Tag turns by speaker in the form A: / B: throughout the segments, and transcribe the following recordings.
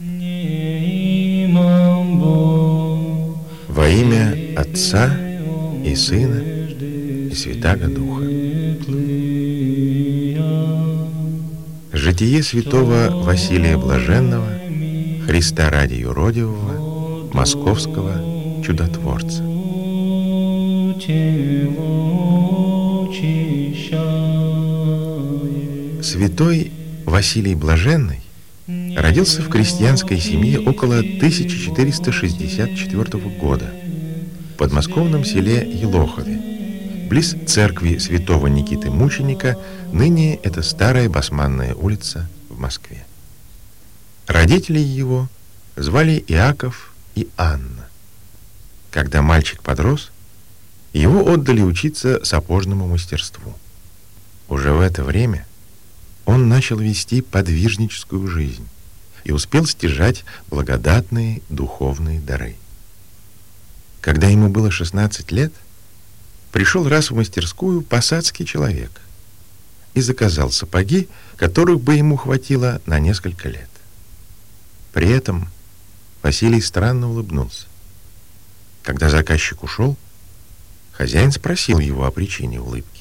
A: Во имя Отца и Сына и Святаго Духа. Житие святого Василия Блаженного, Христа ради юродивого, московского чудотворца. Святой Василий Блаженный родился в крестьянской семье около 1464 года в подмосковном селе Елохове, близ церкви святого Никиты Мученика, ныне это старая Басманная улица в Москве. Родителей его звали Иаков и Анна. Когда мальчик подрос, его отдали учиться сапожному мастерству. Уже в это время он начал вести подвижническую жизнь и успел стяжать благодатные духовные дары. Когда ему было 16 лет, пришел раз в мастерскую посадский человек и заказал сапоги, которых бы ему хватило на несколько лет. При этом Василий странно улыбнулся. Когда заказчик ушел, хозяин спросил его о причине улыбки.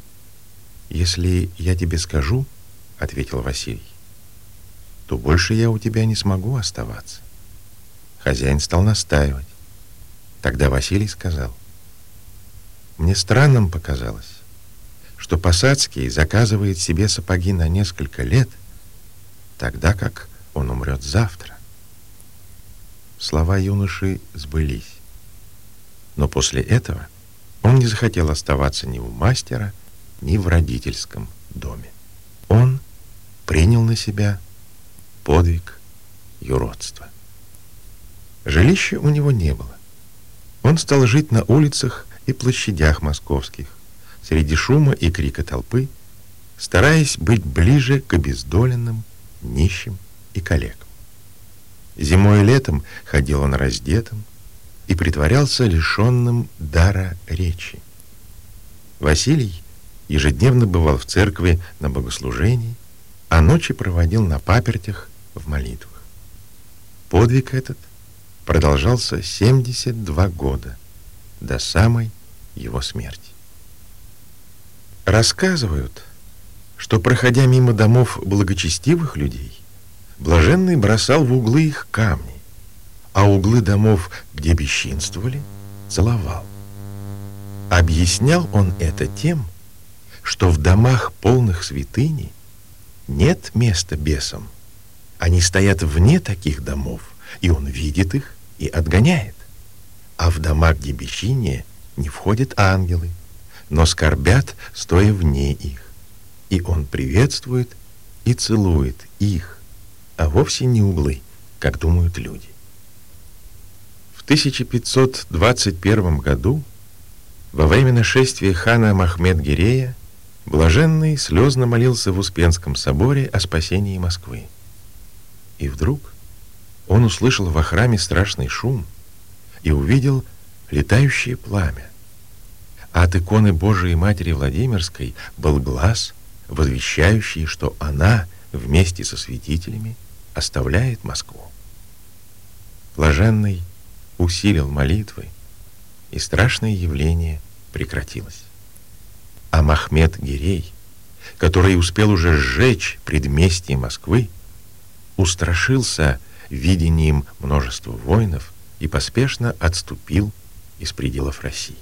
A: «Если я тебе скажу, — ответил Василий, — то больше я у тебя не смогу оставаться». Хозяин стал настаивать. Тогда Василий сказал: «Мне странным показалось, что посадский заказывает себе сапоги на несколько лет, тогда как он умрет завтра». Слова юноши сбылись. Но после этого он не захотел оставаться ни у мастера, ни в родительском доме. Он принял на себя подвиг юродства. Жилища у него не было. Он стал жить на улицах и площадях московских, среди шума и крика толпы, стараясь быть ближе к обездоленным, нищим и калекам. Зимой и летом ходил он раздетым и притворялся лишенным дара речи. Василий ежедневно бывал в церкви на богослужении, а ночи проводил на папертях в молитвах. Подвиг этот продолжался 72 года, до самой его смерти. Рассказывают, что, проходя мимо домов благочестивых людей, Блаженный бросал в углы их камни, а углы домов, где бесчинствовали, целовал. Объяснял он это тем, что в домах, полных святыни, нет места бесам. Они стоят вне таких домов, и он видит их и отгоняет. А в дома, где бесчиние, не входят ангелы, но скорбят, стоя вне их. И он приветствует и целует их, а вовсе не углы, как думают люди. В 1521 году, во время нашествия хана Махмед-Гирея, Блаженный слезно молился в Успенском соборе о спасении Москвы. И вдруг он услышал во храме страшный шум и увидел летающее пламя. А от иконы Божией Матери Владимирской был глас, возвещающий, что она вместе со святителями оставляет Москву. Блаженный усилил молитвы, и страшное явление прекратилось. А Махмед-Гирей, который успел уже сжечь предместье Москвы, устрашился видением множества воинов и поспешно отступил из пределов России.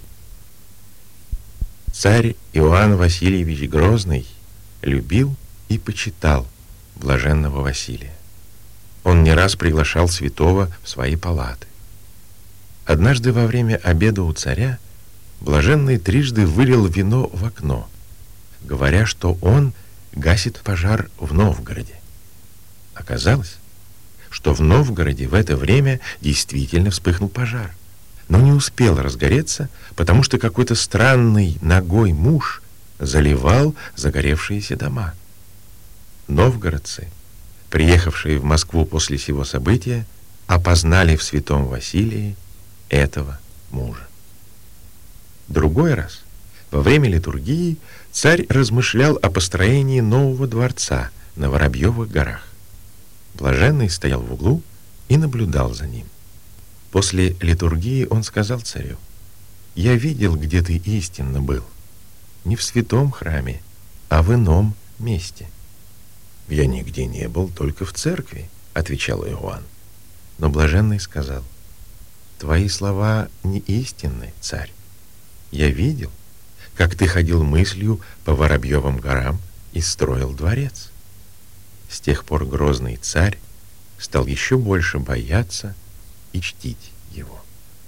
A: Царь Иоанн Васильевич Грозный любил и почитал блаженного Василия. Он не раз приглашал святого в свои палаты. Однажды во время обеда у царя Блаженный трижды вылил вино в окно, говоря, что он гасит пожар в Новгороде. Оказалось, что в Новгороде в это время действительно вспыхнул пожар, но не успел разгореться, потому что какой-то странный нагой муж заливал загоревшиеся дома. Новгородцы, приехавшие в Москву после сего события, опознали в святом Василии этого мужа. Другой раз, во время литургии, царь размышлял о построении нового дворца на Воробьевых горах. Блаженный стоял в углу и наблюдал за ним. После литургии он сказал царю: «Я видел, где ты истинно был, не в святом храме, а в ином месте». «Я нигде не был, только в церкви», — отвечал Иоанн. Но блаженный сказал: «Твои слова не истинны, царь. Я видел, как ты ходил мыслью по Воробьевым горам и строил дворец». С тех пор грозный царь стал еще больше бояться и чтить его.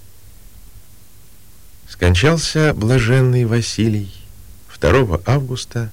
A: Скончался блаженный Василий 2 августа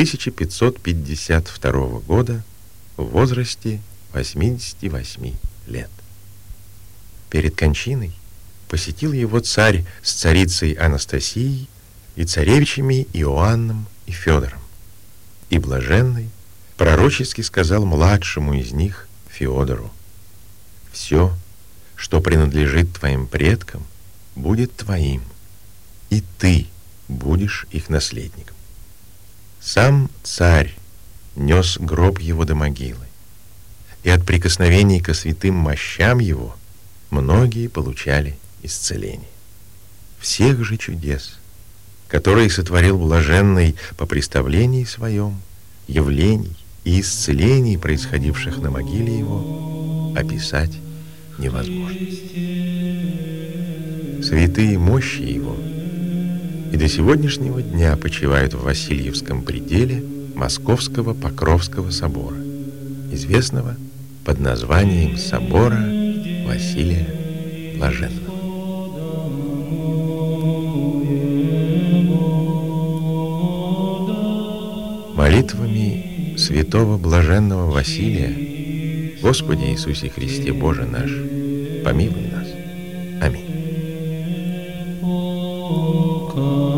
A: 1552 года в возрасте 88 лет. Перед кончиной посетил его царь с царицей Анастасией и царевичами Иоанном и Федором. И блаженный пророчески сказал младшему из них, Феодору: «Все, что принадлежит твоим предкам, будет твоим, и ты будешь их наследником». Сам царь нес гроб его до могилы, и от прикосновений ко святым мощам его многие получали исцеление. Всех же чудес, которые сотворил блаженный по представлении своем, явлений и исцелений, происходивших на могиле его, описать невозможно. Святые мощи его и до сегодняшнего дня почивают в Васильевском пределе Московского Покровского собора, известного под названием собора Василия Блаженного. Молитвами святого блаженного Василия, Господи Иисусе Христе Боже наш, помилуй нас. Аминь.